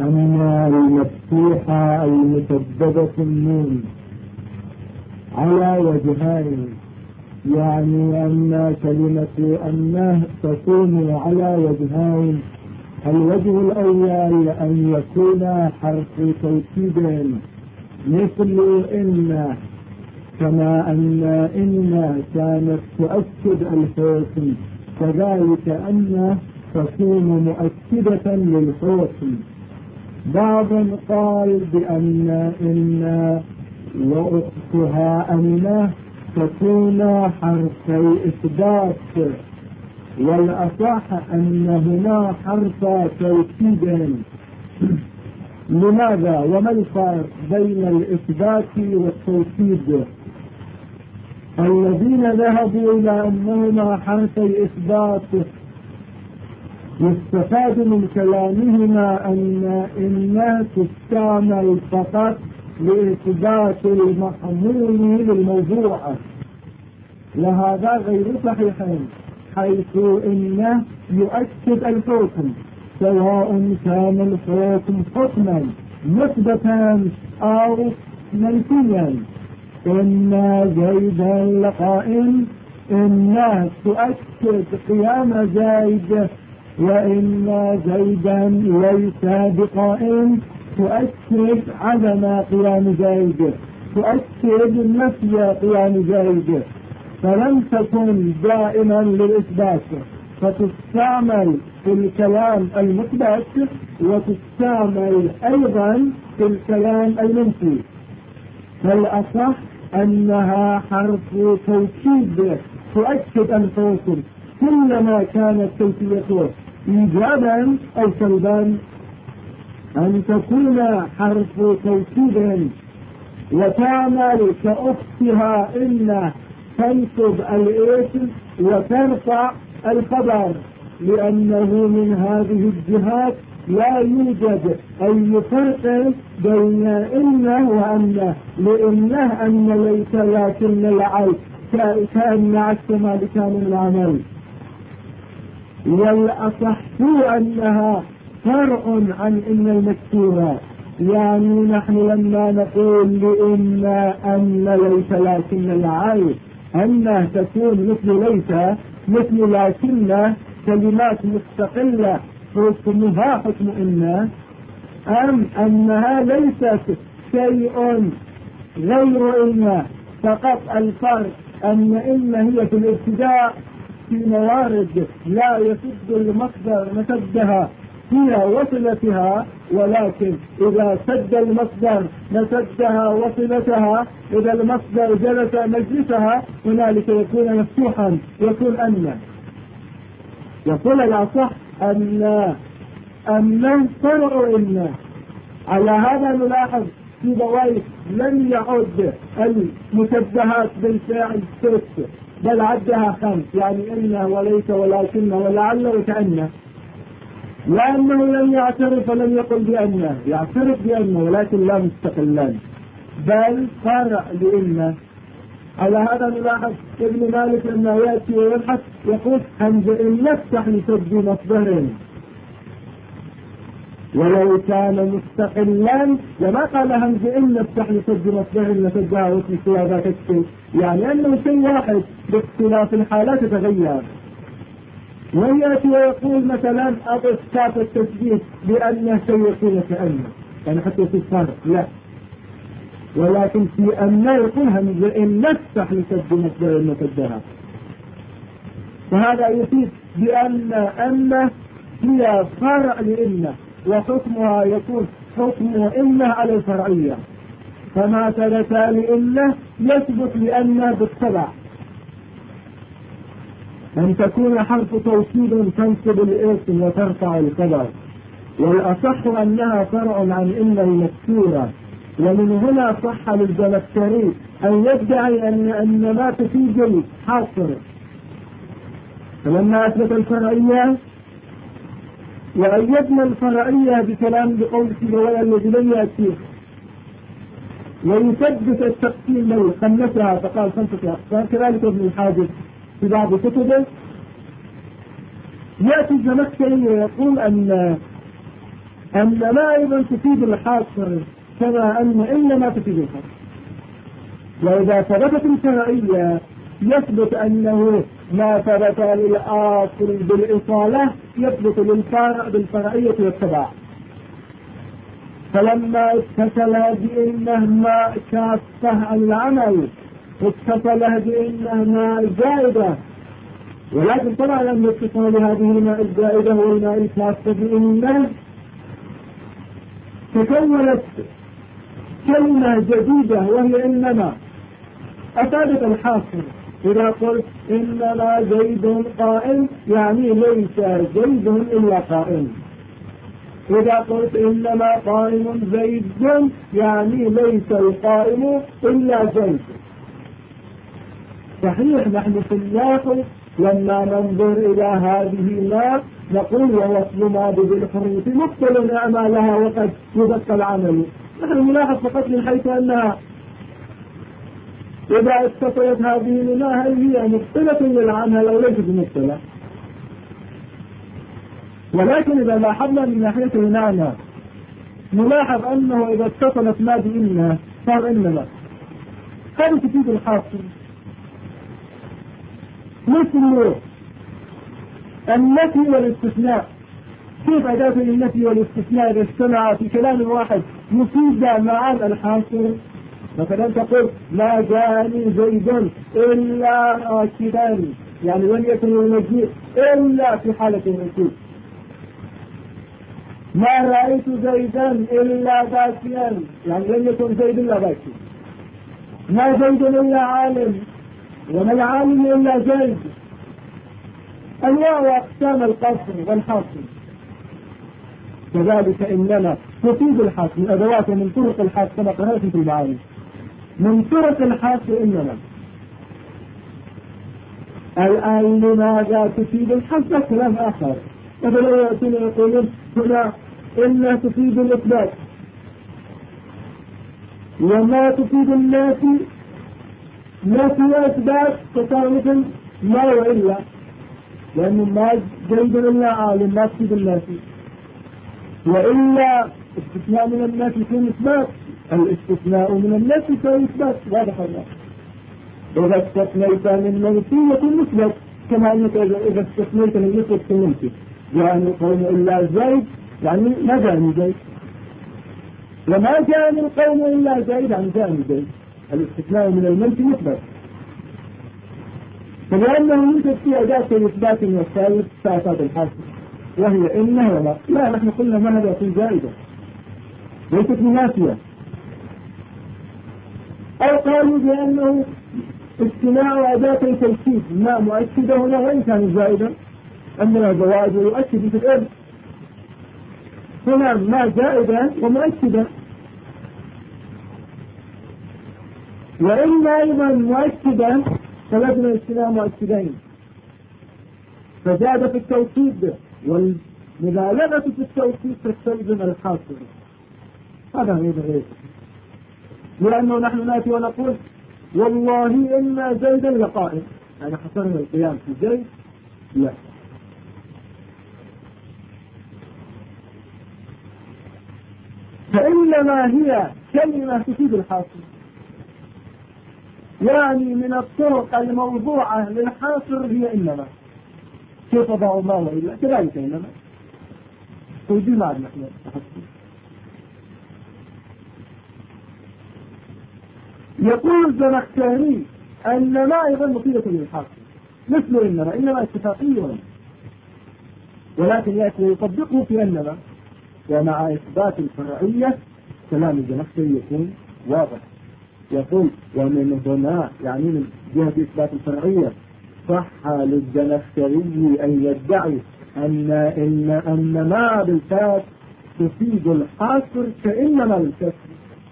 أما المفتوحة المسددة النون على وجهين، يعني أن كلمة أنه تكون على وجهين. الوجه الأول أن يكون حرف توكيد مثل إن، كما أن كانت تؤكد الحكم كذلك أن تكون مؤكدة للحكم. بعض قال بأن إن وأختها أن تكون حرفي إثبات، والأصح أن هنا حرف توكيد. لماذا وما الفرق بين الإثبات والتوكيد؟ الذين ذهبوا إلى أنهما حرفي إثبات يستفاد من كلامهما أن تستعمل فقط لإثبات المحمول للموضوع، وهذا غير صحيح، حيث إنه يؤكد الحكم سواء كان الحكم حكما مثبتا أو منفيا. إن زيدا لقائم، إن تؤكد قيام زيد، وإن زيدا ليس بقائم تؤكد عدم قيام زيد، تؤكد نفي قيام زيد، فلم تكن دائما للإثبات، فتستعمل في الكلام المثبت وتستعمل أيضا في الكلام المنفي. فالأصح أنها حرف توكيد تؤكد الحكم كلما كانت توكيدته إيجابا أو سلبا. أن تكون حرف توكيد وتعمل كأختها إن تنصب الاسم وترفع الخبر، لأنه من هذه الجهات لا يوجد أي فرق بين إنه وأنه، لإنه أن ليس لكن العيب كأن عكس ما كان العمل. والأصح أنها فرع عن إن المكسورة، يعني نحن لما نقول أن ليس لكن العيب أنها تكون مثل ليس مثل لكن كلمات مستقلة حكمها حكم إن، أم أنها ليست شيء غير إن، فقط الفرق أن هي في الابتداء في موارد لا يسد المصدر مسدها هي وصلتها، ولكن إذا سد المصدر مسدها وصلتها، إذا المصدر جلس مجلسها، هنالك يكون مفتوحا، يكون أن. يقول الأصح أن فرع إن. على هذا نلاحظ في بويس لم يعد المشبهات بالفعل ست، بل عدها 5، يعني إن وليس ولكن ولعل وكأن، لأنه لم يعترف ولم يقل بأنه، يعترف بأنه ولكن لا مستقلان بل فرع لإنه. على هذا نلاحظ ابن مالك لما يأتي ويبحث يقول همز إن نفتح لسد مصدر، ولو كان مستقلا لما قال همز إن نفتح لسد مصدر لسدها واسم سوى ذاك الشيء، يعني أنه شيء واحد باختلاف الحالات تغير. ويأتي ويقول مثلا أضف كاف التسجيل بأنه سيكون كأنه، يعني حتى في الفرق لا، ولكن في أن يقول همز إن نفتح لسد مصدر لسدها. فهذا يفيد بأن هي فرع لإنه، وحكمها يكون حكم إنه على الفرعية، فما ثبت لإنه يثبت لأنه بالتبع. أن تكون حرف توكيد تنصب الاسم وترفع الخبر، والأصح أنها فرع عن إن المكسورة. ومن هنا صح للزمخشري أن يدعي أن ما تفيد الحصر، فلما أثبت الفرعية وأيدنا الفرعية بكلام بقول سيبويه الذي لم يأتيه، ويثبت التقسيم له خمسها فقال 5 أقسام، كذلك ابن الحاجب في بعض كتبه. يأتي الزمخشري ويقول أن أنما أيضا تفيد الحاصر كما أن إنما تفيد الحاصر. وإذا ثبتت الفرعية يثبت أنه ما ثبت للآصل بالإصالة يثبت للفارع بالفرعية والتبع. فلما اتصل بأنه ما كافة عن العمل اتصل بأنه ما زائدة، ولكن طبعا لم يتصل بهذه الماء الزائدة والماء الكافة بأنه تكونت كلمة جديدة وهي إنما أفادت الحاصر. إذا قلت إنما زيد قائم يعني ليس زيد إلا قائم. إذا قلت إنما قائم زيد يعني ليس القائم إلا زيد. صحيح نحن في النحو لما ننظر إلى هذه ما نقول ووصل ما بالحروف مبطل أعمالها وقد يبقى العمل. نحن نلاحظ فقط من حيث أنها إذا اتصلت هذه الماء هل هي مبطلة للعمل أو ليست مبطلة. ولكن إذا لاحظنا من ناحية المعنى نلاحظ أنه إذا اتصلت ما بإنها صار إنما هذا تفيد الحاصل. مثل النفي والاستثناء، كيف أداة النفي والاستثناء إذا اجتمع في كلام واحد يفيد معان الحاصل. مثلا تقول ما جاءني زيد إلا راكبا يعني لم يكن المجيء إلا في حالة الركوب. ما رأيت زيدا إلا باكيا يعني لم يكن زيد إلا باكي. ما زيد إلا عالم وما العالم إلا زيد. أنواع وأقسام القصر والحاصل. كذلك إنما تفيد الحاصل من أدوات ومن طرق الحاصل كما قلنا في المعاني. من طرق الحاصل إنما الآن لماذا تفيد الحاصل كلام آخر. مثلا يأتون يقولون هنا إنها تفيد الإثبات وما تفيد النافي نافي وإثبات تساوي ما وإلا، لأنه ما زيد إلا عالم ما تفيد النافي وإلا استثناء من النافي يكون إثبات. الاستثناء من النافي يكون إثبات. واضح الله. إذا استثنيت من منفي يكون مثبت كما أنك إذا استثنيت من مثبت يكون منفي. يعني قوم إلا زيد يعني ما جاءني زيد وما جاءني القوم إلا زيد يعني جاءني زيد. الاستثناء من المنفي مثبت. فلأنه يوجد في أداة الإثبات والثالث فأفاد الحاصل وهي إنها ولا لا. نحن قلنا ما هذا في زائدة ليست منافية. أو قالوا بأنه اجتماع أداة التوكيد ما مؤكدة هنا وإن كان زائدا أننا زوائد ويؤكد في الإرث. هنا ما زائدا ومؤكدا وإن أيضا مؤكدا فلازم اجتماع مؤكدين فزاد في التوكيد والمبالغة في التوكيد تستلزم الحاصل. هذا هو الغير. لأنه نحن نأتي ونقول والله إن زيدا لقائم يعني حصلنا القيام في زيد لا. فإنما هي كلمة تفيد الحاصل يعني من الطرق الموضوعة للحاصر هي إنما. كيف ضع الله وإلا كذلك إنما توجيه معنا نحن يقول الزمخشري أنما أيضا مفيدة للحاصل مثل إنما اتفاقية ولكن يأتي ويطبقه في إنما. ومع إثبات الفرعية كلام الزمخشري يكون واضح. يقول ومن هنا يعني من جهة إثبات الفرعية صح للزمخشري أن يدعي أن ما بالكاف تفيد الحاصر كإنما الكسر.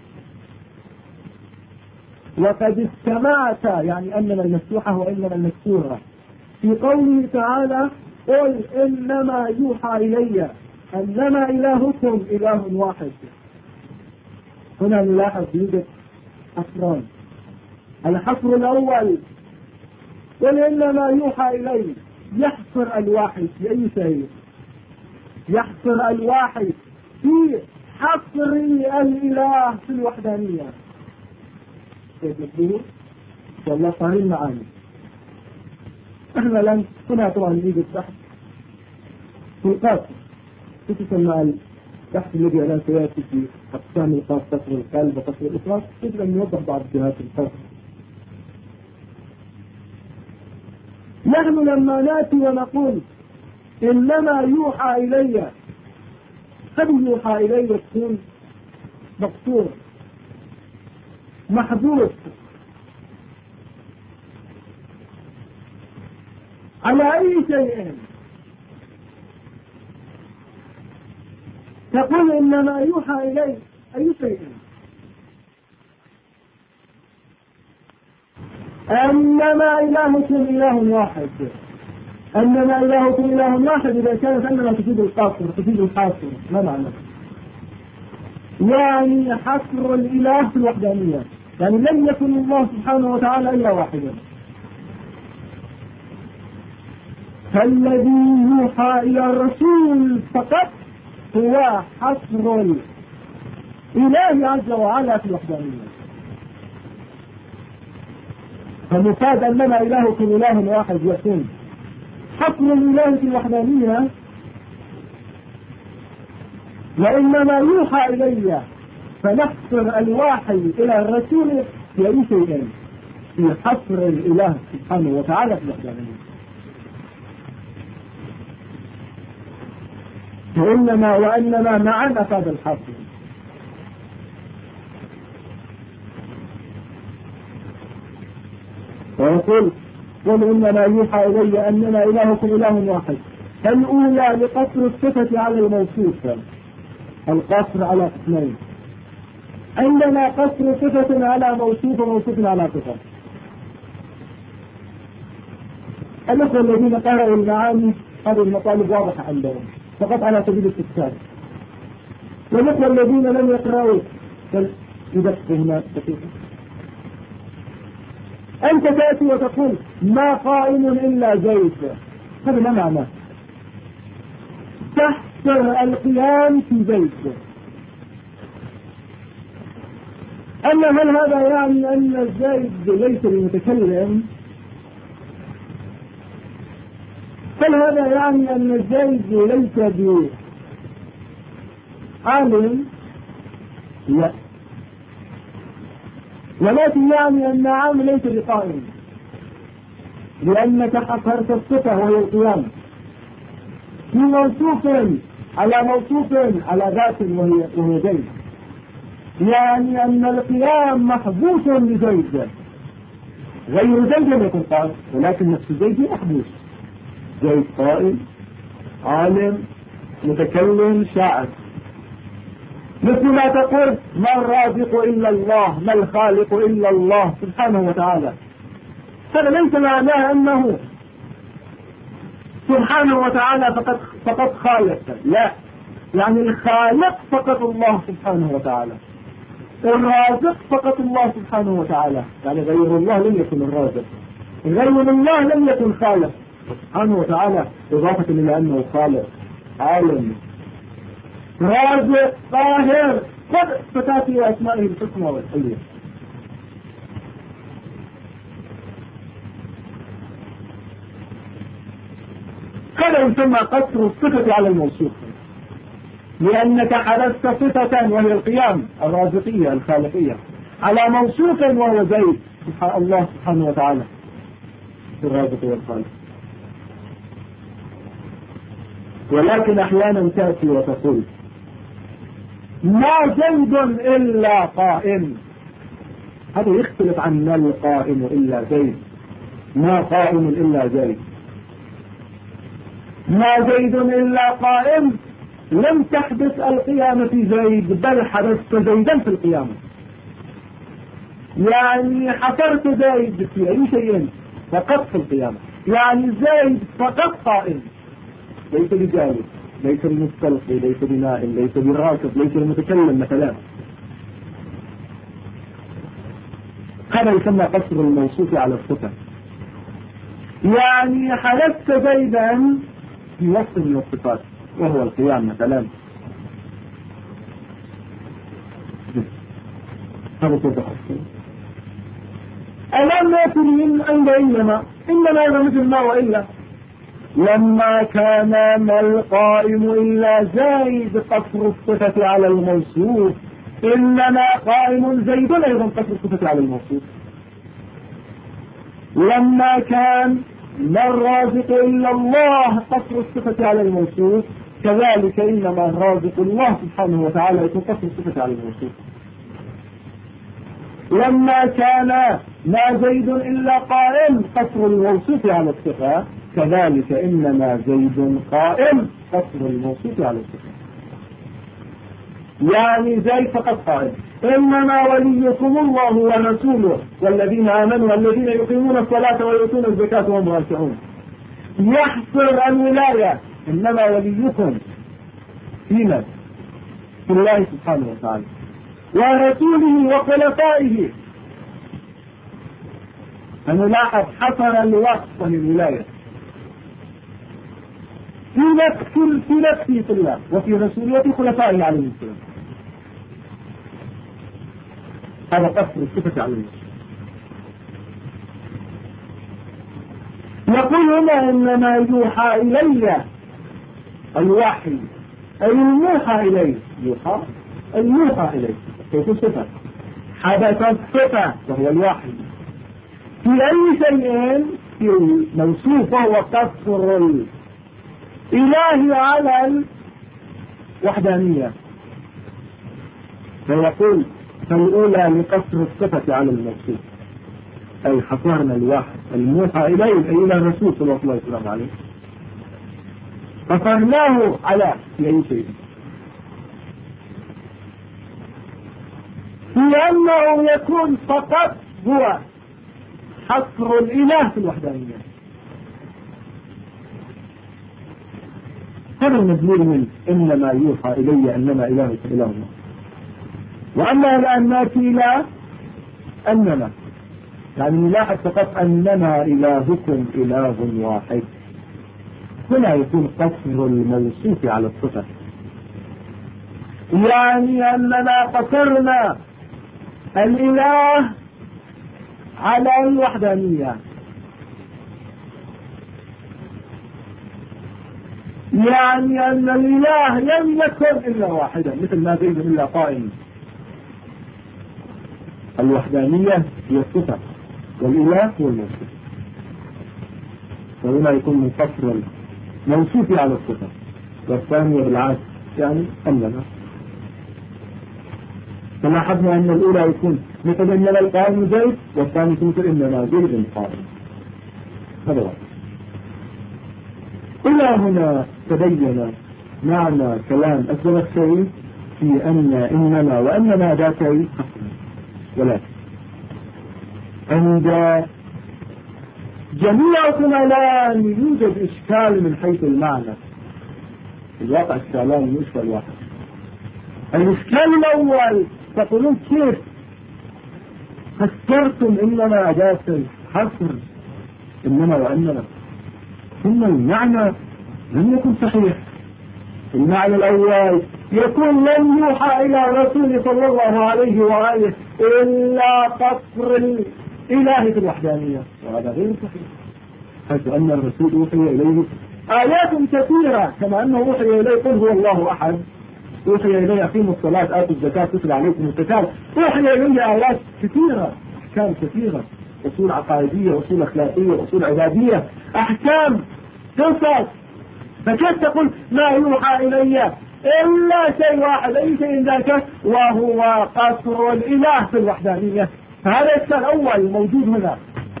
وقد استمعت يعني أنما المفتوحة وإنما المكسورة في قوله تعالى قل إنما يوحى إلي أنما إلهكم إله واحد. هنا نلاحظ يوجد حصران. الحصر الأول قل إنما يوحى إلي يحصر الواحد في أي شيء. يحصر الواحد في حصر الإله في الوحدانية. كيف نقول؟ والله صارين معاني. احنا الآن هنا طبعا نريد البحث في القصر، خصوصا مع البحث الذي الآن سيأتي في أقسام القصر، قصر القلب وقصر الإفراط، يجب أن نوضح بعض جهات القصر. نحن لما نأتي ونقول إنما يوحى إلي، قد يوحى إلي يكون مقصور محبوس على أي شيء. تقول إنما يوحى إلي أي شيء؟ أنما إلهكم إله واحد. أنما إلهكم إله واحد إذا كانت أنما تفيد القصر، تفيد الحاصر. ما معنى؟ يعني حصر الإله في الوحدانية، يعني لم يكن الله سبحانه وتعالى إلا واحدا. فالذي يوحى إلى الرسول فقط هو حصر الإله عز وعلا في الوحدانية. فمفاد أنما إلهكم إله واحد يكون حصر الإله في الوحدانية، وإنما يوحى إلي فنحصر الواحي إلى الرسول في أي شيء، في حصر الإله سبحانه وتعالى في الوحدانية. فإنما وإنما معا أفاد الحصر. ويقول قل إنما يوحى إلي أننا إلهكم إله واحد. فالأولى لقصر الصفة على الموصوف، القصر على قسمين، عندنا قصر صفة على موصوف وموصوف على صفة. الأخوة الذين قرأوا المعاني هذه المطالب واضحة عندهم فقط على سبيل الاستفسار، والأخوة الذين لم يقرأوا يدقق هنا دقيقة. أنت تأتي وتقول ما قائم إلا زيد، هذا ما معناه؟ تحصر القيام في زيد. أما هل هذا يعني أن الزيد ليس بمتكلم؟ هل هذا يعني أن الزيد ليس بعالم؟ لا، ولكن يعني أن عام ليس بقائم، لأنك حصرت الصفة وهي القيام في موصوف على موصوف على ذات وهي زيد، يعني أن القيام محبوس لزيد، غير زيد لم يكن قائم ولكن نفس زيد محبوس. زيد قائم، عالم، متكلم، شاعر. مثل ما تقول ما الرازق إلا الله، ما الخالق إلا الله سبحانه وتعالى. هذا ليس معناه أنه سبحانه وتعالى فقط خالق، لا، يعني الخالق فقط الله سبحانه وتعالى، الرازق فقط الله سبحانه وتعالى، يعني غير الله لم يكن الرازق، غير الله لم يكن خالق سبحانه وتعالى، إضافة إلى أنه خالق، عالم، رازق، قاهر، قد فتاتي أسمائه الحسنى والحلية. هذا يسمى قصر الصفة على الموصوف، لأنك حدثت صفة وهي القيام الرازقية الخالقية على موصوف وهو زيد الله سبحانه وتعالى الرازق والخالق. ولكن أحيانا تأتي وتقول ما زيد إلا قائم، هذا يختلف عن ما القائم إلا زيد، ما قائم إلا زيد، ما زيد إلا قائم، لم تحدث القيامة في زيد بل حدثت زيدا في القيامة، يعني حصرت زيد في أي شيء فقط في القيامة، يعني زيد فقط قائم، ليس بجالس، ليس بمستلقي، ليس بنائم، ليس براكب، ليس بمتكلم مثلا. هذا يسمى قصر الموصوف على الصفة، يعني حدثت زيدا في وصف من الصفات وهو القيام مثلا. هذا كيف تحصل؟ ألم يكن عند إنما هذا مثل ما وإلا لما كان ما القائم إلا زيد قصر الصفة على الموصوف إنما قائم زيد أيضا قصر الصفة على الموصوف. لما كان ما الرازق إلا الله قصر الصفة على الموصوف كذلك إنما الرازق الله سبحانه وتعالى يكون قصر الصفة على الموصوف. لما كان ما زيد إلا قائم قصر الموصوف على الصفة كذلك إنما زيد قائم قصر الموصوف على الصفة. يعني زيد فقط قائم. إنما وليكم الله ورسوله والذين آمنوا الذين يقيمون الصلاة ويؤتون الزكاة وهم راكعون. يحصر الولاية إنما وليكم فينا في الله سبحانه وتعالى ورسوله وخلفائه. فنلاحظ حصر الوصف للولاية في نفسه في الله وفي رسوله خلفائه عليه السلام. هذا قصر الصفة عليه السلام. يقول هنا إنما يوحى إلي الوحي أي الموحى إليه يوحى الموحى إليه كيف صفة حدثت صفة وهو الوحي في أي شيء في الموصوف وهو قصر الإله على الوحدانية. فيقول فالأولى لقصر الصفة على الموصوف أي حصرنا الوحي الموحى إليه أي إلى الرسول صلى الله عليه وسلم عليه قصرناه على في أي شيء لأنه يكون فقط هو حصر الإله في الوحدانية. هذا المدلول من إنما يوحى إلي إنما إله إله الله. وأما الآن نأتي إلى أننا يعني نلاحظ فقط أننا إلهكم إله واحد. هنا يكون قصر الموصوف على الصفة يعني أننا قصرنا الإله على الوحدانية يعني أن الإله لم يكن إلا واحدا مثل ما زيد إلا قائم. الوحدانية هي الصفة والإله هو الموصوف. فهنا يكون من قصر الموصوف على الصفة والثانية بالعكس يعني أننا. فلاحظنا أن الأولى يكون مثل إنما القائم زيد والثاني يكون مثل إنما زيد قائم. هذا واحد. إلى هنا تبين معنى كلام الزمخشري في أن إنما وأنما ذاتي حصر. ولكن عند جميع الآن يوجد إشكال من حيث المعنى. الواقع إشكالان مش إشكال واحد. الإشكال الأول تقولون كيف فسرتم إنما أداة الحصر إنما وإنما ثم المعنى لم يكن صحيح. المعنى الأول يكون لم يوحى إلى رسول صلى الله عليه وآله إلا قصر الإله في الوحدانية وهذا غير صحيح حيث أن الرسول أوحي إليه آيات كثيرة كما أنه أوحي إليه قل هو الله أحد أوحي إليه أقيموا الصلاة آتوا الزكاة تتلى عليكم القتال أوحي إليه آيات كثيرة أحكام كثيرة أصول عقائدية أصول أخلاقية أصول عبادية أحكام قصص. فكيف تقول ما يوحى إلي إلا شيء واحد أي شيء ذاك وهو قصر الإله في الوحدانية. فهذا إشكال أول موجود هنا.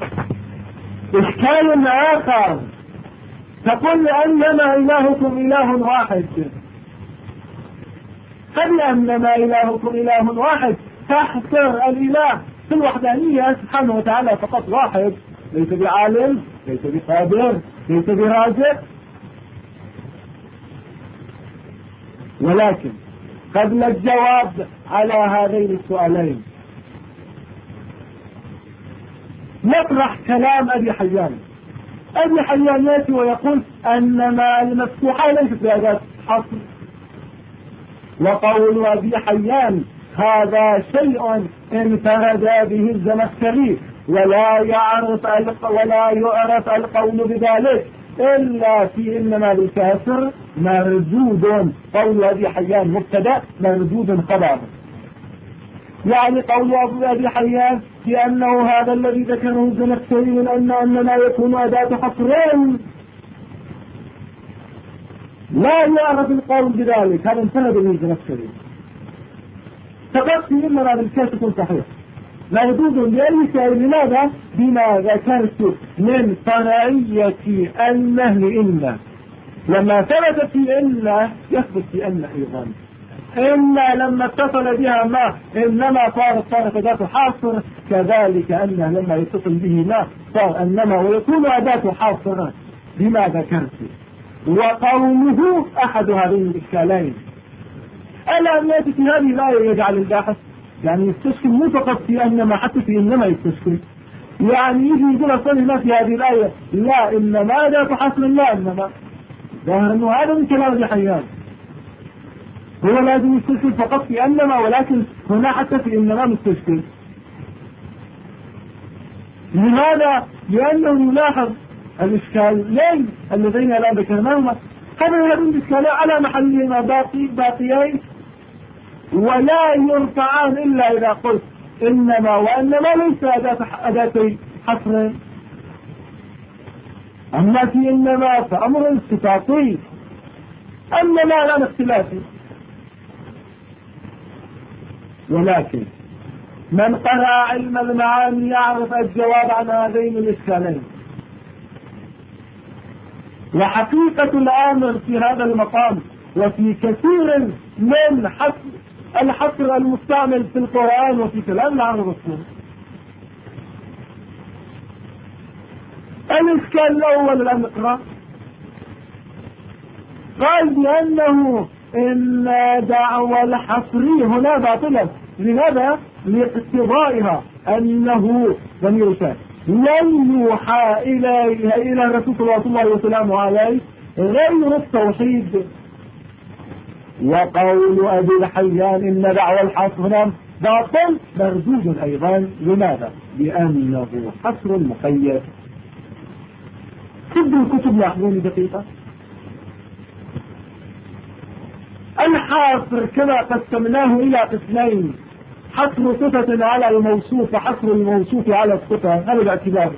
إشكال آخر تقول أنما إلهكم إله واحد. قبل أنما إلهكم إله واحد تحصر الإله في الوحدانية سبحانه وتعالى فقط واحد ليس بعالم ليس بقادر ليس برازق. ولكن قبل الجواب على هذين السؤالين نطرح كلام أبي حيان. أبي حيان يأتي ويقول أنما المفتوحة ليست بأداة حصر. وقول أبي حيان هذا شيء انفرد به الزمخشري، ولا يعرف القول بذلك إلا في إنما بالكسر مردود. قول أبي حيان مبتدأ مردود خبر، يعني قول أبي حيان بأنه هذا الذي ذكره الزمخشري من أننا يكون أداة حصرين لا يعرف القول بذلك، هذا انفرد به الزمخشري فقط في إنما بالكسر صحيح مردود لأي شيء. لماذا؟ بما ذكرت من فرعية النهي إن لما ثبت في إن يثبت في أن أيضا إن لما اتصل بها ما إنما صارت أداة حاصر، كذلك أن لما يتصل به ما صار إنما ويكون أداة حاصرة بما ذكرت. وقوله أحد هذين الإشكالين ألا أن يأتي في هذه الآية يجعل الباحث يعني يستشكل مو فقط في أنما حتى في إنما يستشكل، يعني يجي يقول أصلا في هذه الآية لا إنما أداة حاصر لا إنما، ظاهر أنه هذا من كلام ابن حيان، هو لازم يستشكل فقط في أنما، ولكن هنا حتى في إنما مستشكل. لماذا؟ لأنه يلاحظ الإشكالين اللذين الآن ذكرناهما هذين الإشكالين على محلهما باقيين ولا يرفعان إلا إذا قلت إنما وإنما ليس أداتي حصر. أما في إنما فأمر استفاقي، أنما لا اختلافي. ولكن من قرأ علم المعاني يعرف الجواب عن هذين الإشكالين. وحقيقة الأمر في هذا المقام وفي كثير من الحصر المستعمل في القرآن وفي كلام العرب والسنة. الإشكال الأول الآن نقرأ، قال بأنه إن دعوى الحصري هنا باطلة. لماذا؟ لاقتضائها أنه ضمير شاذ لن يوحى إلى الرسول صلى الله عليه وسلم عليه غير التوحيد. وقول أبي الحيان إن دعوى الحصر هنا باطل مردود أيضا. لماذا؟ لأنه حصر مقيد. كتب الكتب لاحظوني دقيقة، الحاصر كما قسمناه إلى قسمين، حصر صفة على الموصوف وحصر الموصوف على الصفة، هذا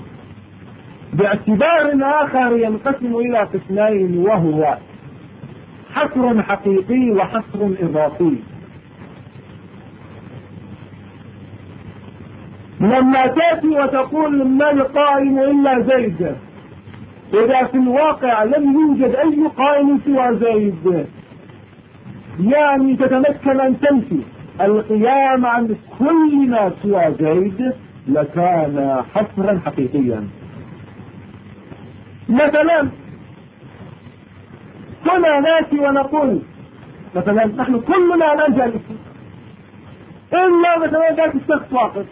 باعتبار آخر ينقسم إلى قسمين، وهو حصر حقيقي وحصر إضافي. لما تأتي وتقول ما القائم إلا زيد، إذا في الواقع لم يوجد أي قائم سوى زيد، يعني تتمكن أن تنفي القيام عن كل ما سوى زيد، لكان حصرا حقيقيا. مثلا كنا ناتي ونقول مثلا نحن كلنا لا جالس إلا مثلا ذات الشخص واقف،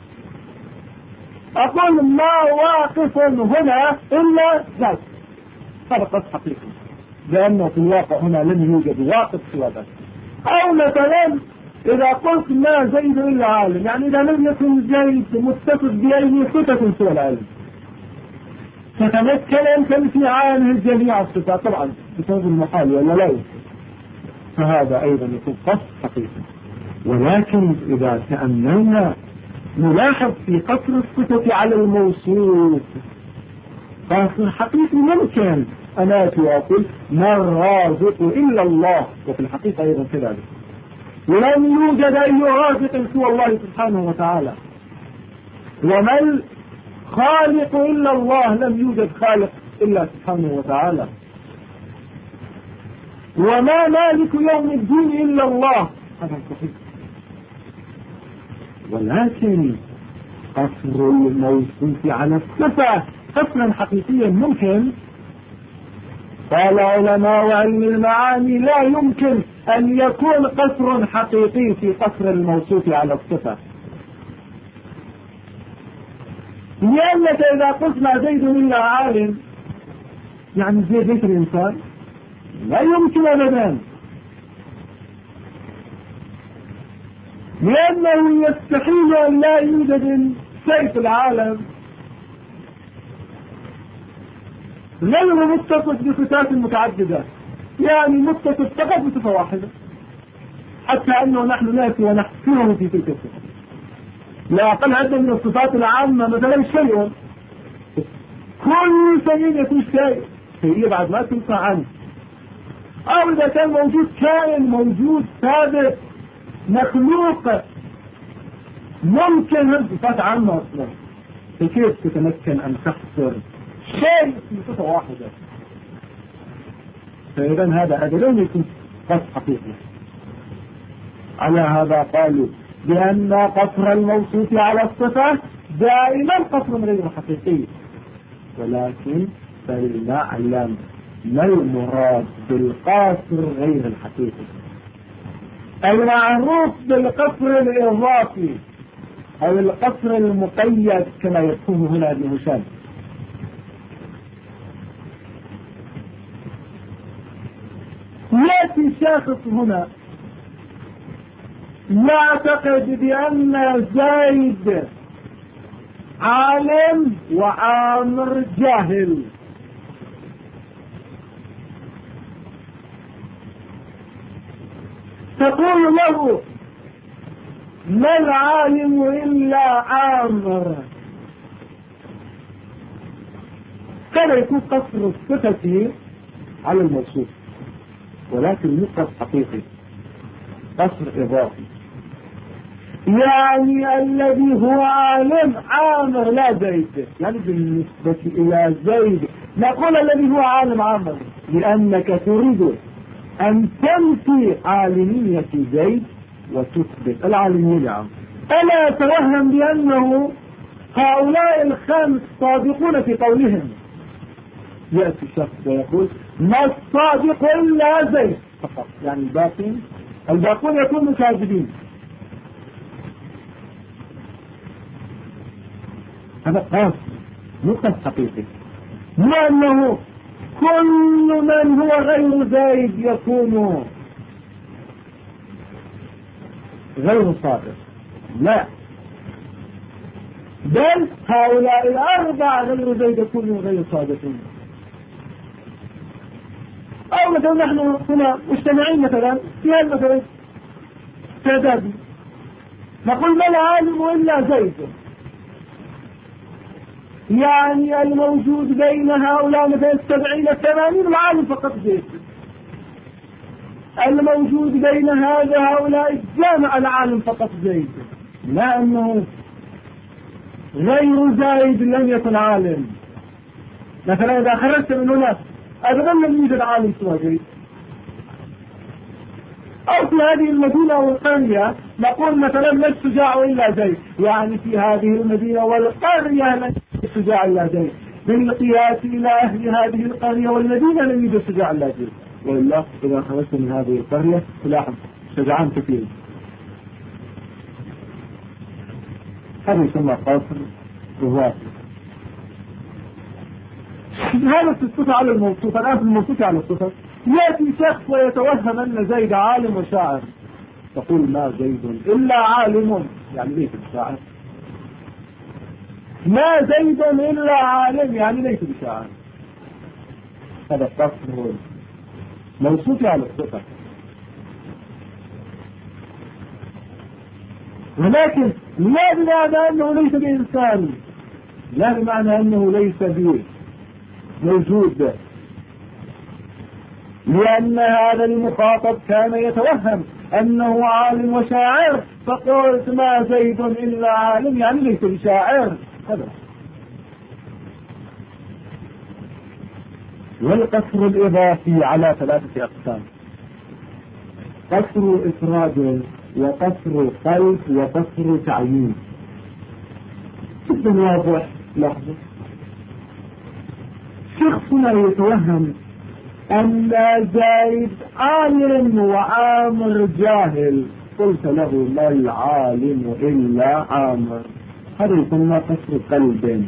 أقول ما واقف هنا إلا ذات، فرقت حقيقي لأنه في الواقع هنا لم يوجد واقف سوى ذات. أو مثلا إذا قلت ما زيد إلا عالم، يعني إذا لم يكن زيد متصف بأي صفة سوى العالم، فتمكن أن تنفي عنه جميع الصفات طبعا بسبب المحال ولا لا، فهذا أيضا يكون قصد حقيقي. ولكن إذا تأملنا نلاحظ في قصر الصفة على الموصوف قصر حقيقي ممكن أن آتي وأقول ما الرازق إلا الله، وفي الحقيقة أيضا كذلك لم يوجد أي رازق سوى الله سبحانه وتعالى، وما الخالق إلا الله، لم يوجد خالق إلا سبحانه وتعالى، وما مالك يوم الدين إلا الله، هذا صحيح. ولكن قصر الموصوف على الصفة قصرا حقيقيا ممكن. قال علماء علم المعاني لا يمكن أن يكون قصر حقيقي في قصر الموصوف على الصفة، لأنك إذا قلت ما زيد إلا عالم، يعني زيد ليس الإنسان، لا يمكن أبدا. لأنه يستحيل أن لا يوجد شيء في العالم غير متصف بصفات متعددة، يعني متصف فقط بصفة واحدة، حتى أنه نحن نأتي ونحصره في تلك الصفة. لا أقل عدة من الصفات العامة مثلا شيء، كل شيء يكون شيء بعد ما تنفع عنه، أو إذا كان موجود كائن موجود ثابت مخلوق ممكن صفات عامة أصلا، فكيف تتمكن أن تحصر شيء في صفة واحدة؟ فإذا هذا لن يكون قصر حقيقي. على هذا قالوا بأن قصر الموصوف على الصفة دائما قصر غير حقيقي، ولكن فلنعلم ما المراد بالقصر غير الحقيقي. المعروف بالقصر الإضافي أو القصر المقيد كما يكون هنا ابن هشام. يأتي شخص هنا يعتقد بأن زيد عالم وعامر جاهل، تقول له ما العالم إلا عامر، كان يكون قصر الصفة على الموصوف، ولكن مش قصر حقيقي، قصر إضافي. يعني الذي هو عالم عامر لا زيد، يعني بالنسبة إلى زيد نقول الذي هو عالم عامر، لأنك تريد أن تنفي عالمية زيد وتثبت العالمية لعامر. ألا أتوهم بأنه هؤلاء الخمس صادقون في قولهم. يأتي شخص ويقول ما الصادق إلا زيد فقط، يعني الباقون يكونوا كاذبين. هذا قاصر نقص حقيقي، لأنه كل من هو غير زيد يكون غير صادق، لا، بل هؤلاء الأربعة غير زيد يكونوا غير صادقين. أو مثلا نحن هنا مجتمعين مثلا في هالمثلا تعدادي، نقول ما العالم إلا زيد، يعني الموجود بين هؤلاء مثلا 70-80 العالم فقط زيد، الموجود بين هؤلاء الجامع العالم فقط زيد، لا أنه غير زيد لم يكن عالم. مثلا إذا خرجت من هنا أبدا لم يوجد عالم سوى زيد. أو في هذه المدينة والقرية نقول مثلا ما الشجاع إلا زيد، يعني في هذه المدينة والقرية لم يوجد الشجاع إلا زيد، بالقياس إلى أهل هذه القرية والمدينة لم يوجد الشجاع إلا زيد، وإلا إذا خرجت من هذه القرية تلاحظ شجعان كثير. هذا يسمى قاصر إضافي. هذا الصفة على الموصوف. الآن في الموصوف على الصفة يأتي شخص ويتوهم أن زيد عالم وشاعر، تقول ما زيد إلا عالم، يعني ليس بشاعر. ما زيد إلا عالم، يعني ليس بشاعر. هذا القصر موصوف على الصفة، ولكن لا بمعنى أنه ليس بإنسان، لا بمعنى أنه ليس موجود، لأن هذا المخاطب كان يتوهم أنه عالم وشاعر، فقلت ما زيد إلا عالم، يعني ليس بشاعر. هذا. والقصر الإضافي على 3 أقسام: قصر إفراد، وقصر قلب، وقصر تعيين. جدا واضح. لحظة، شخصنا يتوهم أن زيد عالم وعامر جاهل، قلت له ما العالم إلا عامر، هذا يسمى قصر قلب.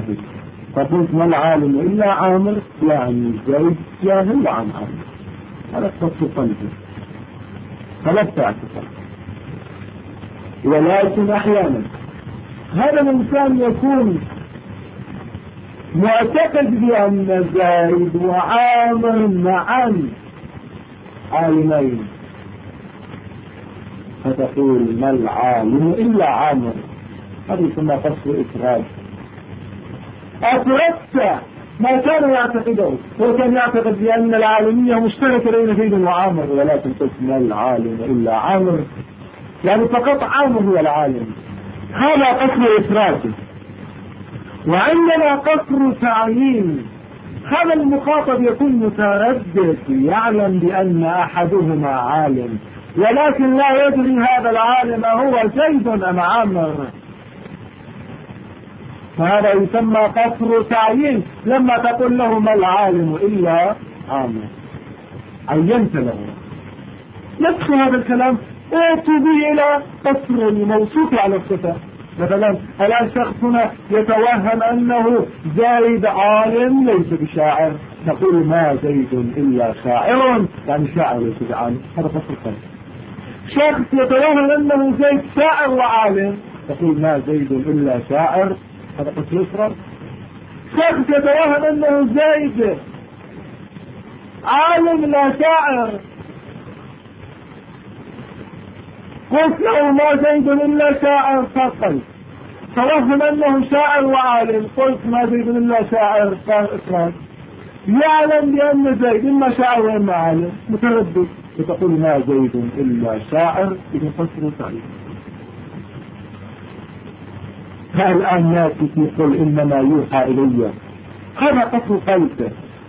فقلت ما العالم إلا عامر، يعني زيد جاهل وعن عامر. هذا قصر قلبه فلست اعتقاد. ولكن أحيانا هذا الإنسان يكون معتقد بأن زيد وعامر معا عالمين، فتقول ما العالم إلا عامر، هذا يسمى قصر إفراد. أفردت ما كان يعتقده، هو كان يعتقد بأن العالمية مشتركة بين زيد وعامر، ولكن قلت ما العالم إلا عامر، يعني فقط عامر هو العالم. هذا قصر إفراد. وعندنا قصر تعيين، هذا المخاطب يكون متردد، يعلم بأن أحدهما عالم ولكن لا يدري هذا العالم هو زيد أم عامر، فهذا يسمى قصر تعيين. لما تقول له ما العالم إلا عامر عينت له. نفس هذا الكلام ائتوا به إلى قصر الموصوف على الصفة. مثلا الآن شخصنا يتوهم أنه زيد عالم ليس بشاعر، نقول ما زيد إلا شاعر، يعني شاعر ليس بعالم، هذا قصر قلب. شخص يتوهم أنه زيد شاعر وعالم، تقول ما زيد إلا شاعر، هذا قصر إفراد. شخص يتوهم أنه زيد عالم لا شاعر، قلت له ما زيد إلا شاعر فقط، توهم أنه شاعر وعالم، قلت ما زيد إلا شاعر فقط. يعلم بأن زيد إما شاعر وإما عالم، متردد، فتقول ما زيد إلا شاعر، إذا قصر تعيين. الآن يأتي يقول إنما يوحى إلي، هذا قصر قلبه،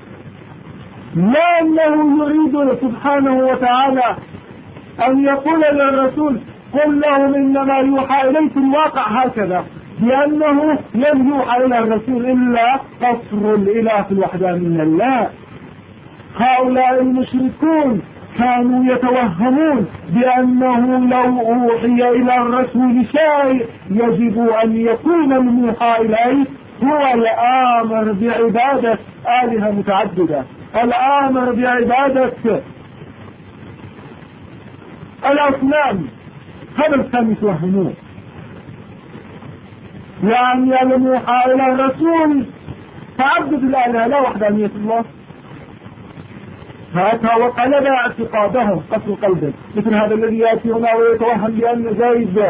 لا أنه يريد سبحانه وتعالى أن يقول للرسول قل لهم إنما يوحى إليه في الواقع هكذا، لأنه لم يوحى إلى الرسول إلا قصر الإله في الوحدانية. لا، هؤلاء المشركون كانوا يتوهمون بأنه لو أوحي إلى الرسول شيء يجب أن يكون الموحى إليه هو الآمر بعبادة آلهة متعددة، الآمر بعبادة الأصنام. هذا كانوا يتوهمون، يعني الموحى إلى الرسول تعدد الآلهة لا وحدانية الله. هذا وقلب اعتقادهم قصر قلبه، مثل هذا الذي يأتي هنا ويتوهم بأن زيد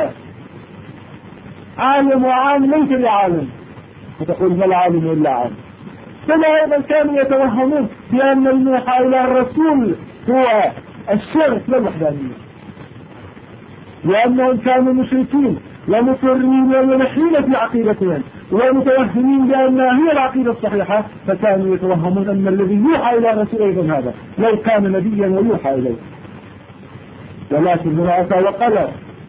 عالم وعالم ليس بعالم، فتقول ما العالم إلا عالم. كما أيضا كانوا يتوهمون بأن الموحى إلى الرسول هو الشرك لا الوحدانية، لأنهم كانوا مشركين ومصرين وملحين في عقيدتهم ومتوهمين بأنها هي العقيدة الصحيحة، فكانوا يتوهمون أن الذي يوحى إلى الرسول أيضا هذا لو كان نبيا ويوحى إليه. ولكن هنا أتى وقال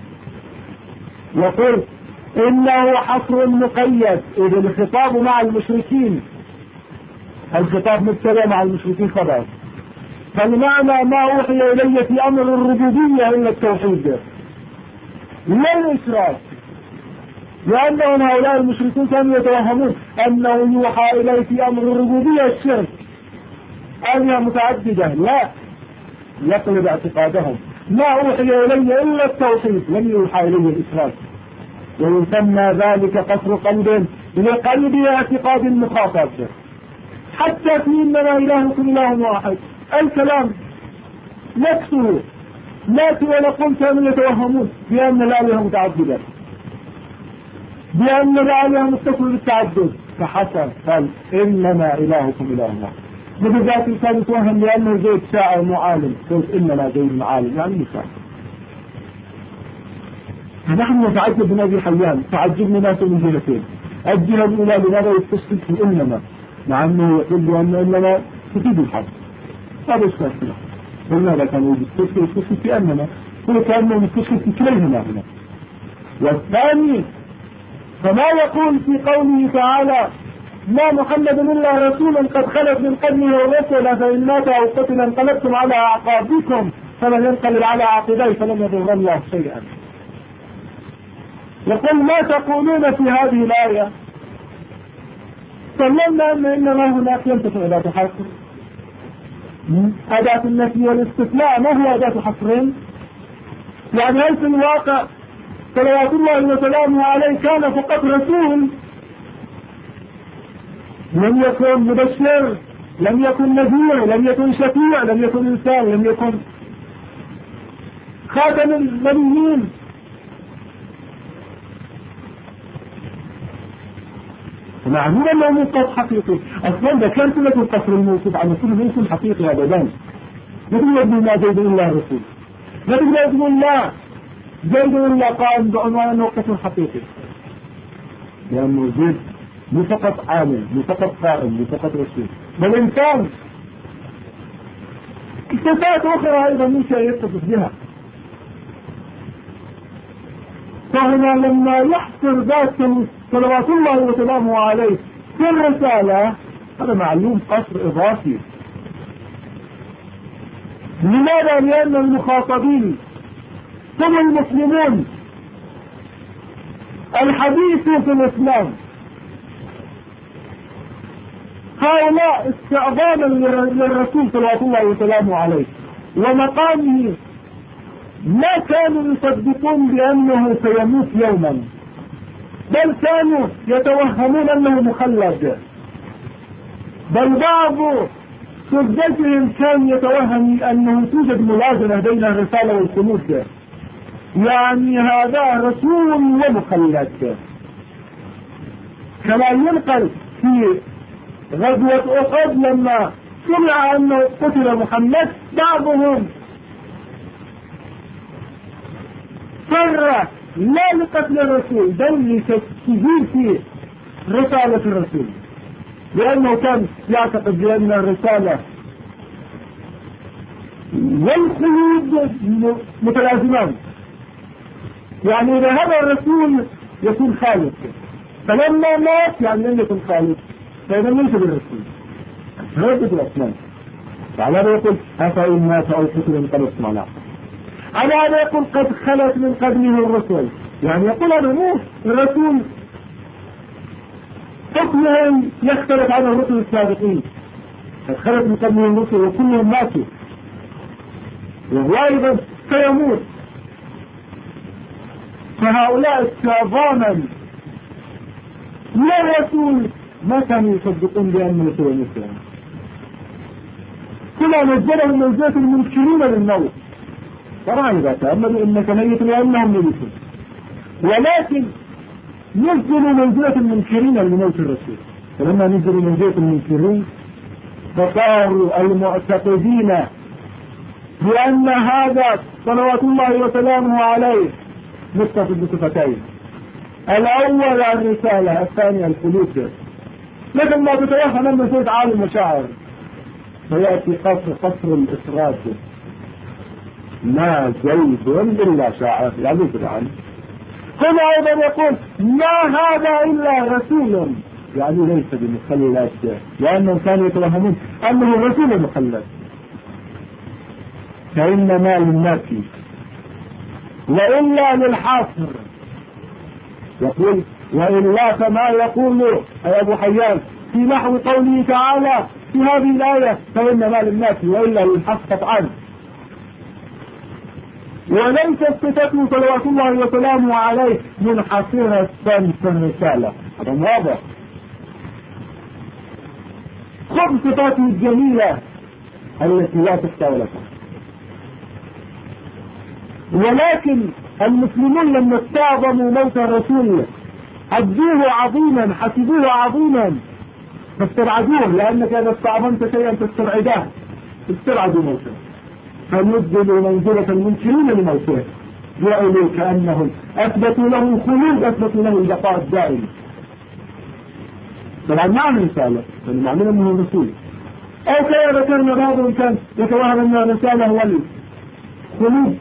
يقول إنه حصر مقيد، إذا الخطاب مع المشركين، الخطاب مبتدأ مع المشركين خبر، فالمعنى ما أوحي إلي في أمر الربوبية إلا التوحيد لا الإشراك، لأنهم هؤلاء المشركون كانوا يتوهمون أنه يوحى إليه في أمر الربوبية الشرك آلهة متعددة. لا، يقلب اعتقادهم، ما أوحي إلي إلا التوحيد لم يوحى إليه الإشراك، ويسمى ذلك قصر قلب لقلب اعتقاد المخاطب. حتى في إنما إلهكم إله واحد، الكلام نفسه ناتي ونقول كانوا يتوهمون بأن الآلهة متعددة، بأن الآلهة متصل بالتعدد، فحسن قال إنما إلهكم إله واحد. مثل ذات الإنسان يتوهم بأنه زيد شاعر معالم، قلت إنما زيد معالم يعني مشاعر. نحن نتعجب من أبي حيان، تعجبنا ناس من جهتين. الجهة الأولى لماذا يستشكل في إنما، مع أنه يقول بأن إنما تفيد الحق، هذا الشيء. فلماذا كانوا يستشكل في أنما؟ هو كأنه يستشكل في كليهما هنا. والثاني فما يقول في قوله تعالى ما محمد إلا رسول قد خلت من قبله الرسل فإن مات أو قتل انقلبتم على أعقابكم فمن ينقلب على عقبيه فلن يضر الله شيئا. يقول ما تقولون في هذه الآية؟ سلمنا أن إنما هناك ينتفع إلى تحقق، أداة النفي والاستثناء ما هي أداة حصر؟ يعني هل في الواقع صلوات الله وسلامه عليه كان فقط رسول؟ لم يكن مبشر، لم يكن نذير، لم يكن شفيع، لم يكن إنسان، لم يكن خاتم النبيين. معلوم أنه موقف حقيقي. أصلا ده كان كلمة القصر الموصوف عن كل موصف حقيقي أبدا. لا تقول ابن زيد إلا رسول، لا تقول ابن الله زيد إلا قائم بعنوان أنه قصر حقيقي، لأنه زيد مو فقط عامل، مو فقط قائم، مو فقط رسول، بل إنسان صفات أخرى أيضا من شيء يتصف بها. فهنا لما يحصر ذات صلوات الله وسلامه عليه في الرسالة هذا معلوم قصر إضافي. لماذا؟ لأن المخاطبين هم المسلمون الحديث في الإسلام، هؤلاء استعظاما للرسول صلوات الله وسلامه عليه ومقامه ما كانوا يصدقون بأنه سيموت يوما، بل كانوا يتوهمون أنه مخلد، بل بعض سذتهم كان يتوهم أنه توجد ملازمة بين الرسالة والخلود، يعني هذا رسول ومخلد. كما ينقل في غزوة أحد لما سمع أنه قتل محمد بعضهم فر لا لقتل الرسول بل لتسجيل في رسالة الرسول، لأنه كان يعتقد بأن الرسالة والخلود متلازمان، يعني إذا هذا الرسول يكون خالد، فلما مات يعني لم يكن خالد، فإذا ينسب الرسول هذا الأسلام. على هذا يقول أفإن مات أو قتل انقلبتم على أعقابكم. على هذا يقول قد خلت من قبله الرسل، يعني يقول هذا مو الرسول حكمهم يختلف عن الرسل السابقين، قد خلت من قبله الرسل وكلهم ماتوا وهو أيضا سيموت. فهؤلاء استعظاما للرسول ما كانوا يصدقون بأنه سيموت، كما نزلهم منزلة المنكرين للموت، طبعا إذا تأملوا إنك ميت لأنهم ميتون، ولكن نزلوا منزلة المنكرين لموت الرسول. فلما نزلوا منزلة المنكرين فصاروا المعتقدين بأن هذا صلوات الله وسلامه عليه متصف بصفتين، الأول الرسالة، الثاني الخلود. مثل ما تتوهم أن سيد عالم مشاعر فيأتي قصر الإسراج ما زيد إلا شاعر يعجز عنه. هنا أيضا يقول ما هذا إلا رسول، يعني ليس بمخلد، لأنهم كانوا يتوهمون أنه رسول مخلد. فإنما للناس وإلا للحاصر، يقول وإلا كما يقول أبو حيان في نحو قوله تعالى في هذه الآية فإنما للناس وإلا للحاصر قطعا، وليست صفته صلوات الله وسلامه عليه منحصرة في الرسالة. هذا واضح. خذ صفاته الجميلة التي لا تخفى ولا تخفى. ولكن المسلمون لما استعظموا موت الرسول عدوه عظيما، حسبوه عظيما فاستبعدوه، لأنك إذا استعظمت شيئا تستبعده، استبعدوا موته فنزلوا منزلة المنكرين لموته، جعلوا كأنهم أثبتوا له الخلود، أثبتوا له البقاء الدائم. طبعا معنى رسالة يعني معنى أنه رسول، أو كما ذكرنا بعضهم كان يتوهم أن الرسالة هو الخلود،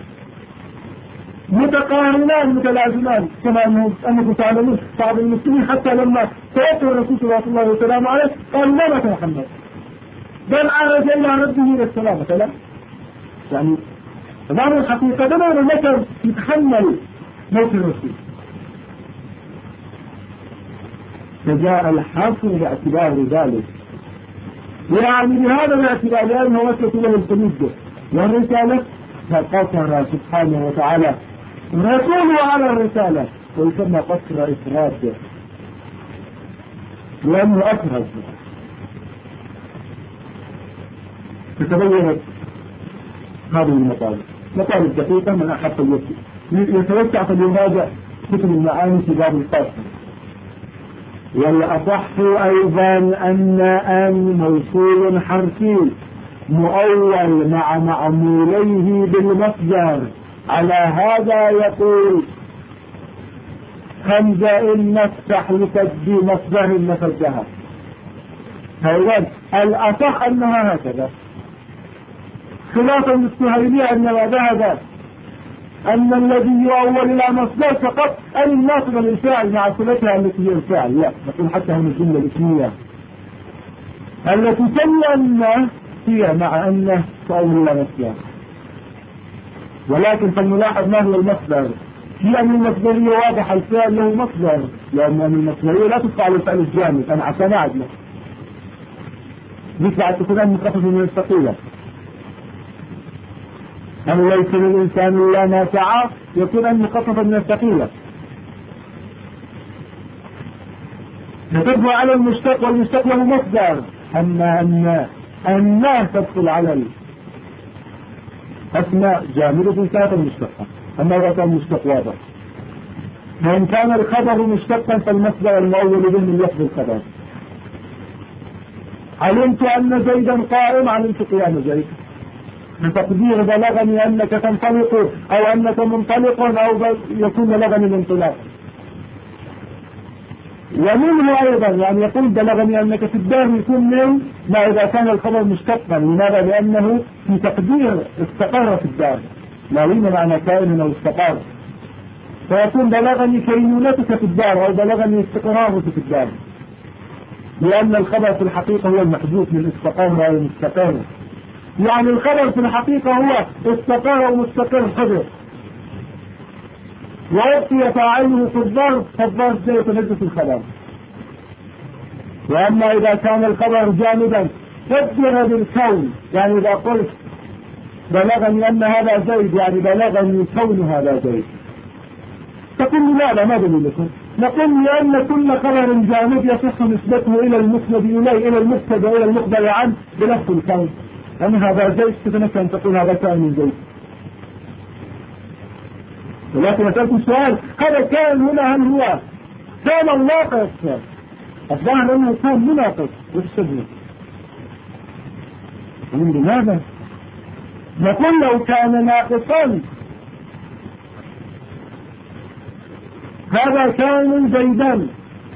متقارنان متلازمان، كما أنكم تعلمون بعض المسلمين حتى لما توفى الرسول صلى الله عليه وسلم عليه قال ما مات محمد بل عرج إلى ربه للسلام مثلا، يعني معنى الحقيقة ده معنى لك يتحمل موت الرسول. فجاء الحاصر باعتبار ذلك يعني بهذا الاعتبار لأنه وصلت له الحدود والرسالة فقصر سبحانه وتعالى رسوله على الرسالة، ويسمى قصر إفراد لأنه أفرد. تتبين هذه المطالب دقيقة من أحب يتوسع فليراجع كتب المعاني في باب القصر. والأصح أيضا أن موصول حرفي مؤول مع معموليه بالمصدر. على هذا يقول حمزة إن نفتح لتجدي مصدر نفذها. فإذا الأصح أنها هكذا، خلافا للسهيلية أن ذهب أن الذي يؤول إلى مصدر فقط أن الناصب للفاعل مع صلتها التي هي الفاعل. لا، نقول حتى هنا الجملة الاسمية التي تلي أن هي مع أنه تؤول إلى مصدر. ولكن فلنلاحظ ما هو المصدر. في أن المصدرية واضح الفعل له مصدر، لأن المصدرية لا تدفع للفعل الجامد. أنا عشان أعدله يدفع تكون أن مخفف من الثقيلة. أن ليس للإنسان إلا ما سعى يكون أن مخففا من الثقيلة. فتدفع على المشتق والمشتق له مصدر. أما أن تدخل على الأسماء جامدة كانت المشتقة. أما إذا كان المشتق واضح، وإن كان الخبر مشتقا فالمصدر المؤول به من لفظ الخبر. علمت أن زيدا قائم، علمت قيام زيد. بتقدير بلغني أنك تنطلق أو أنك منطلق أو يكون بلغني الانطلاق. ومنه أيضا يعني يقول بلغني أنك في الدار يكون من ما إذا كان الخبر مشتقا. لماذا؟ لأنه في تقدير استقر في الدار، لا لين معنى كائن أو استقر، فيكون بلغني كينونتك في الدار أو بلغني استقرارك في الدار، لأن الخبر في الحقيقة هو المحذوف من استقر أو مستقر. يعني الخبر في الحقيقة هو استقر أو مستقر حدث، ويأتي فاعله في الظرف فالظرف زي يتنجس الخبر. وأما إذا كان الخبر جامدا قدر بالكون، يعني إذا قلت بلغني أن هذا زيد يعني بلغني كون هذا زيد، تقول لماذا؟ ما دليلكم؟ نقول لأن كل خبر جامد يصح نسبته إلى المسند إليه، إلى المبتدا إلى المخبر عنه بلفظ الكون. أن هذا زيد تتنكى أن تقول هذا كائن من زيد. ولكن أسألكم سؤال، هذا كائن هنا هل هو كان ناقص؟ الظاهر أنه كان مناقص والسجن. ومن لماذا؟ نقول لو كان ناقصا هذا كائن زيدا.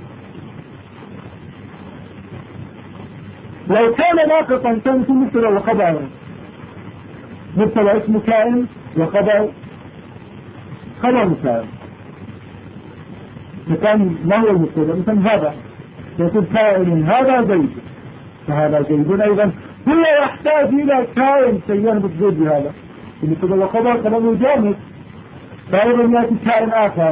لو كان ناقصا كان في مبتدا وخبر، مبتدا اسمه كائن وخبر خبر كائن. فكان ما هو المبتدا؟ مثلا هذا يقول كائن هذا زيد، فهذا زيد أيضا هو يحتاج إلى كائن سيربط زيد بهذا المبتدا وخبر خبره جامد، فأيضا يأتي كائن آخر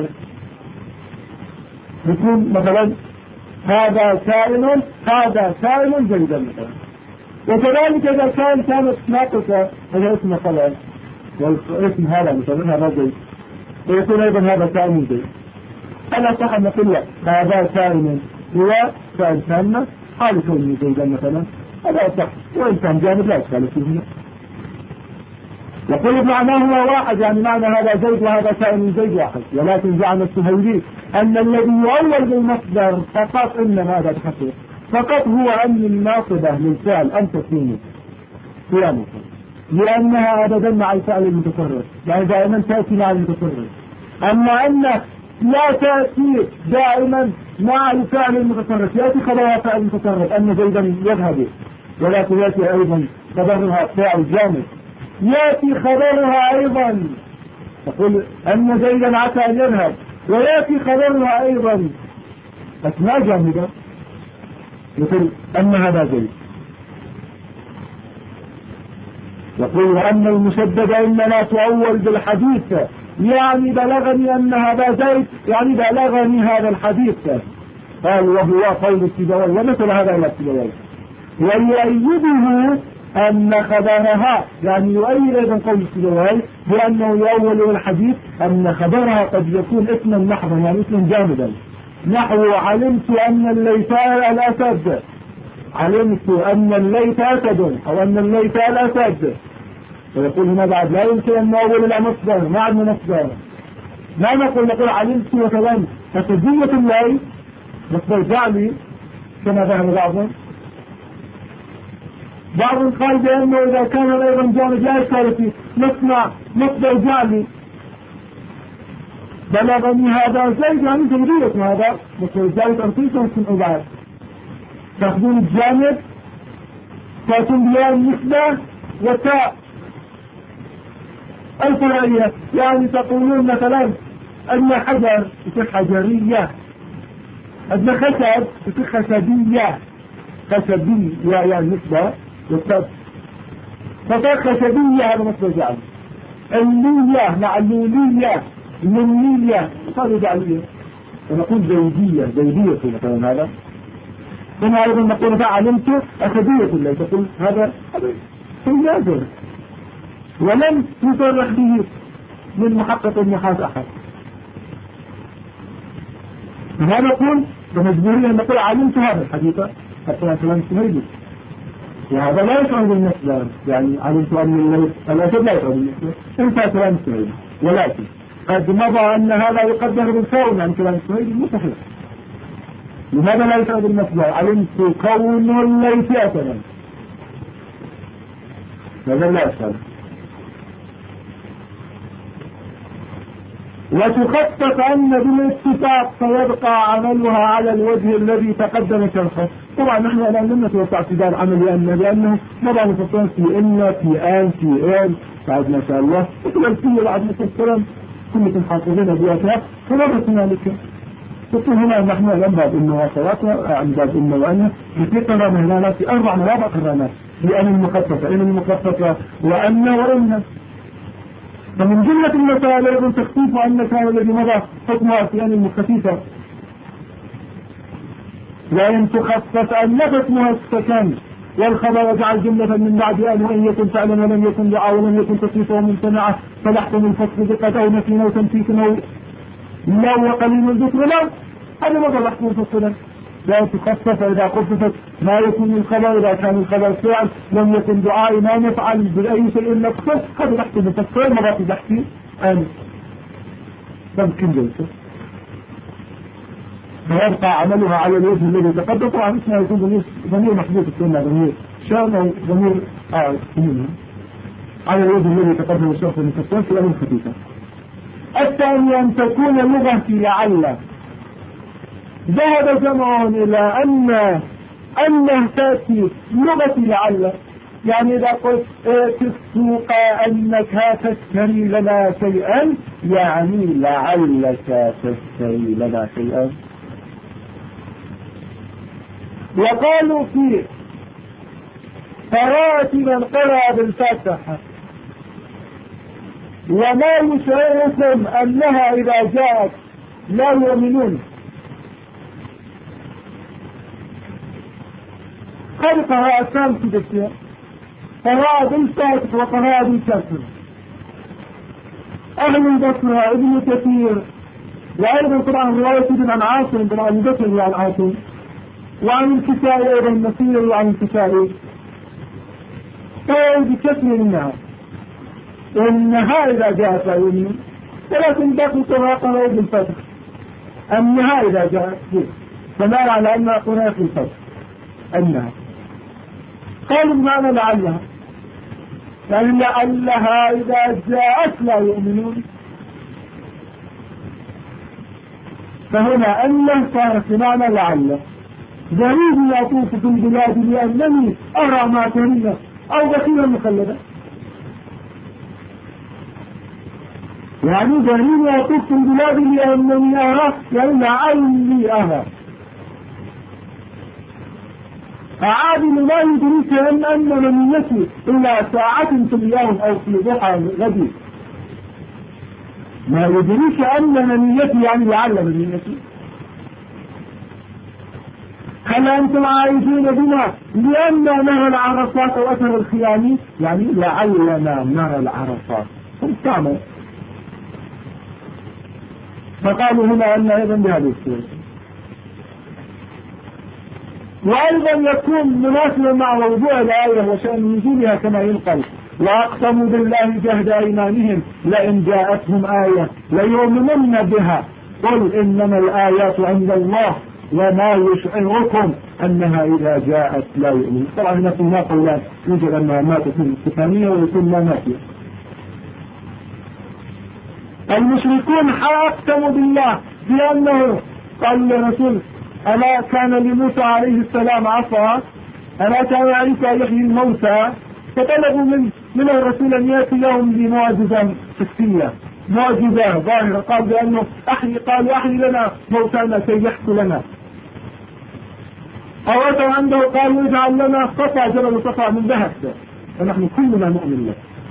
يكون مثلا هذا كائن زيدا مثلا. وكذلك إذا كانت ناقصة هذا اسم خبر والاسم هذا مثلا هذا زيد، ويكون أيضا هذا كائن زيد. أنا صح أن نقول هذا كائن هو كائن ثامنة حال كونه زيدا مثلا، هذا صح. وإن كان جانب لا إشكال فيه هنا. يقول معناه واحد، يعني معنى هذا زيد وهذا كائن زيد واحد. ولكن زعم السهيلي أن الذي يؤول بالمصدر فقط إنما هذا تحقيق فقط هو أن الناصبة للفعل أن تكون قيامه، لأنها أبدا مع الفعل المتصرف، يعني دائما تأتي مع المتصرف. أما أن لا تأتي دائما مع الفعل المتصرف، يأتي خبرها فعل المتصرف أن زيدا يذهب، ولكن يأتي أيضا خبرها فعل جامد، يأتي خبرها أيضا تقول أن زيدا عسى أن يذهب، ويأتي خبرها أيضا أسماء جامدة يقول أن هذا زيد. يقول أن المشدد إنما تؤول بالحديث، يعني بلغني أن هذا زيد، يعني بلغني هذا الحديث. قال وهو قول السيبوي ومثل هذا إلى السيبوي. ويؤيده أن خبرها، يعني يؤيد أيضا قول السيبويه بأنه يؤول الحديث أن خبرها قد يكون اسما محضا، يعني اسما جامدا، نحو علمت أن الليث الأسد، علمت أن الليث أسد، أو أن الليث الأسد. ويقول هنا بعد لا يمكن أن نؤول إلى مصدر، ما عندنا مصدر، ما نقول علمت وكلام فسجية الليث مصدر جعلي كما ذهب بعضهم. بعضهم قال بأنه إذا كان أيضا جانب لا إشكال فيه نصنع مصدر جعلي. بلغني هذا زيد، يعني زيدية هذا مصدر جعلي أرتيسا ممكن أبعاد تأخذون الجانب تأتون بها النسبة وتاء الفرعية، يعني تقولون مثلا أن حجر يصير حجرية، أن خشب يصير خشبية، خشبية يعني نسبة والتاء فصار خشبية، هذا مصدر جعلي. اللية مع اللولية اللولية صار جعلية، ونقول زيدية زيدية مثلا هذا. ثم أيضا نقول علمت أسدية الله، تقول هذا نادر ولم يصرح به من محقق النحاس أحد. هذا نقول بمجبورية أن نقول علمت هذا الحديث حتى مثلا سهيدي، وهذا لا يشعر بالنسبة، يعني علمت أن الأسد لا يشعر بالنسبة انت كلام سهيدي، ولكن قد مضى أن هذا يقدر بالكون عن كلام سهيدي مستحيل. لماذا لا يشعر بالنسبة؟ علمت كون الليث أسدا، هذا لا يشعر. وتخطط أن بالاتفاق سيبقى عملها على الوجه الذي تقدم شرحه. طبعا نحن الآن لم نتوقع اعتدال عملي لأنه مضى مفصلا في إن في آن في آن بعد ما شاء الله مثل الفيل بعد مفصلا كلكم حافظين بياتها فمضت هنالك. تقول هنا نحن الآن باب إنه وصلاتنا عن باب إنه وأنه في قرامة هنا في 4 مواضع قرامات في أن المخففة إن المخففة وأن وإن. فمن جملة المسائل أيضا تخفيف أن كان الذي مضى حكمها في أن المخففة، وإن تخفف أن حكمها السكن والخبر يجعل جملة من بعد أن وإن يكن فعلا ولم يكن دعاء ولم يكن تصريفه ممتنعة فلحكم الفصل دقة أو نفي أو تنفيك أو لو وقليل الذكر لو، هذا مضى لحكم الفصل. لا تخفف إذا خففت ما يكون الخبر، إذا كان الخبر فعل لم يكن دعاء ما نفعل بأي شيء نقصه، هذا لحكم الفصل مضى بحثي آمن ممكن جلسه فيبقى عملها على الوجه الذي تقدم. طبعا اسمها يكون ضمير محدود السنة، ضمير شام أو ضمير على الوجه الذي تقدم الشخص المفصل في أمر خفيفة. الثاني أن تكون لغة لعل. ذهب جمع إلى أن تأتي لغة لعل، يعني إذا قلت في السوق أنك تشتري لنا شيئا يعني لعلك تشتري لنا شيئا. وقالوا في قراءة من قرأ بالفاتحة وما يشعركم أنها إذا جاءت لا يؤمنون. خلقها أسام في الشيء قراءة بالفاتحة وقراءة بالكسر. أهل البصرة ابن كثير وأيضا طبعا رواية ابن عن عاصم بن أبي بكر عن عاصم وعن الكسائي أيضا النصيري وعن الكسائي قال بكثير منها إنها إذا جاءت لا يؤمنون، ولكن باقي قراءة بالفتح أنها إذا جاءت فما على أنها قراءة بالفتح أنها. قالوا بمعنى لعلها، يعني لعلها إذا جاءت لا يؤمنون. فهنا أنه صارت بمعنى لعل. ذريني يطوف في البلاد لأنني أرى ما كريمة أو بخيلا مخلدا، يعني ذريني يطوف في البلاد لأنني أرى يعني لعلي أرى. عادل لا يدريك أن منيتي إلا ساعة في اليوم أو في ضحى غدي، ما يدريك أن منيتي يعني لعل منيتي. هل أنتم عائدون بنا لأننا نرى العرصات أو أثر الخيام؟ يعني لعلنا نرى العرصات. استعمل. فقالوا هنا أن أيضا بهذه الصورة. وأيضا يكون مناسبا مع موضوع الآية وشأن نزولها كما ينقل: وأقسموا بالله جهد أيمانهم لئن جاءتهم آية ليؤمنن بها قل إنما الآيات عند الله وما يشعركم أنها إذا جاءت لا يؤمن. طبعا هنا قولان، يوجد أنها ما تكون استفهامية ويكون لا نافية. المشركون أقسموا بالله بأنه قال للرسول: ألا كان لموسى عليه السلام عصا؟ ألا كان عيسى يحيي الموتى؟ فطلبوا من الرسول أن يأتي لهم بمعجزة حسية، معجزة ظاهرة. قال بأنه قالوا أحيي لنا موتانا كي يحكوا لنا. أو أتوا عنده قالوا اجعل لنا صفا، جبل صفا من ذهب، ونحن كلنا نؤمن له.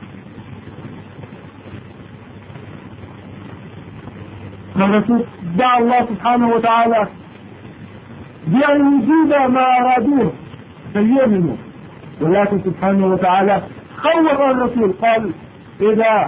الرسول دعا الله سبحانه وتعالى بأن يجيب ما أرادوه فيؤمنوا، ولكن سبحانه وتعالى خوف الرسول قال: إذا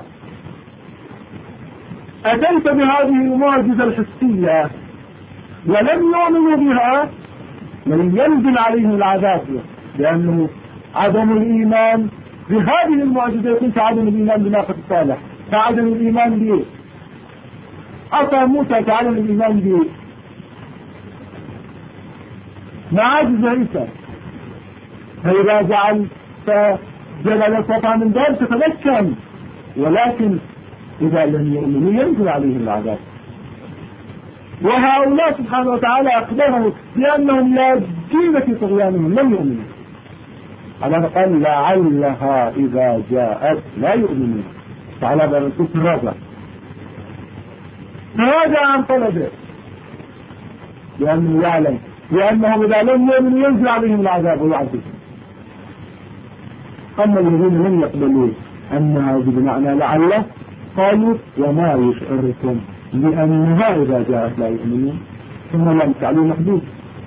أتيت بهذه المعجزة الحسية ولم يؤمنوا بها لن ينزل عليهم العذاب، لأنه عدم الإيمان بهذه المعجزة يكون كعدم الإيمان بناقة الصالح، كعدم الإيمان به عصا موسى، كعدم الإيمان به معاجز عيسى. فإذا جعل فجبل صفا من ذلك تتمكن، ولكن إذا لم يؤمنوا ينزل عليهم العذاب. وهؤلاء سبحانه وتعالى أخبرهم بأنهم لا دين في طغيانهم، لم يؤمنوا. على قال: لعلها إذا جاءت لا يؤمنون. تعالى بالرسول تراجع عن طلبه، لأنه يعلم لأنهم إذا لم يؤمنوا ينزل عليهم العذاب ويعذبهم. أما الذين لم يقبلوا أنها بمعنى لعله قالوا: وما يشعركم بأنها إذا جاءت لا يؤمنون. ثم لم تعلوا محدود،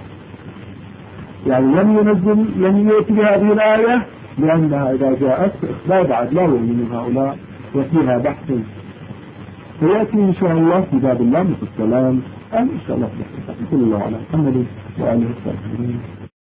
يعني لم يأتي بهذه الآية لأنها إذا جاءت لا بعد لا يؤمن هؤلاء، وفيها بحث ويأتي إن شاء الله في باب اللام في السلام. إن شاء الله. صلى الله على محمد وآله وصحبه.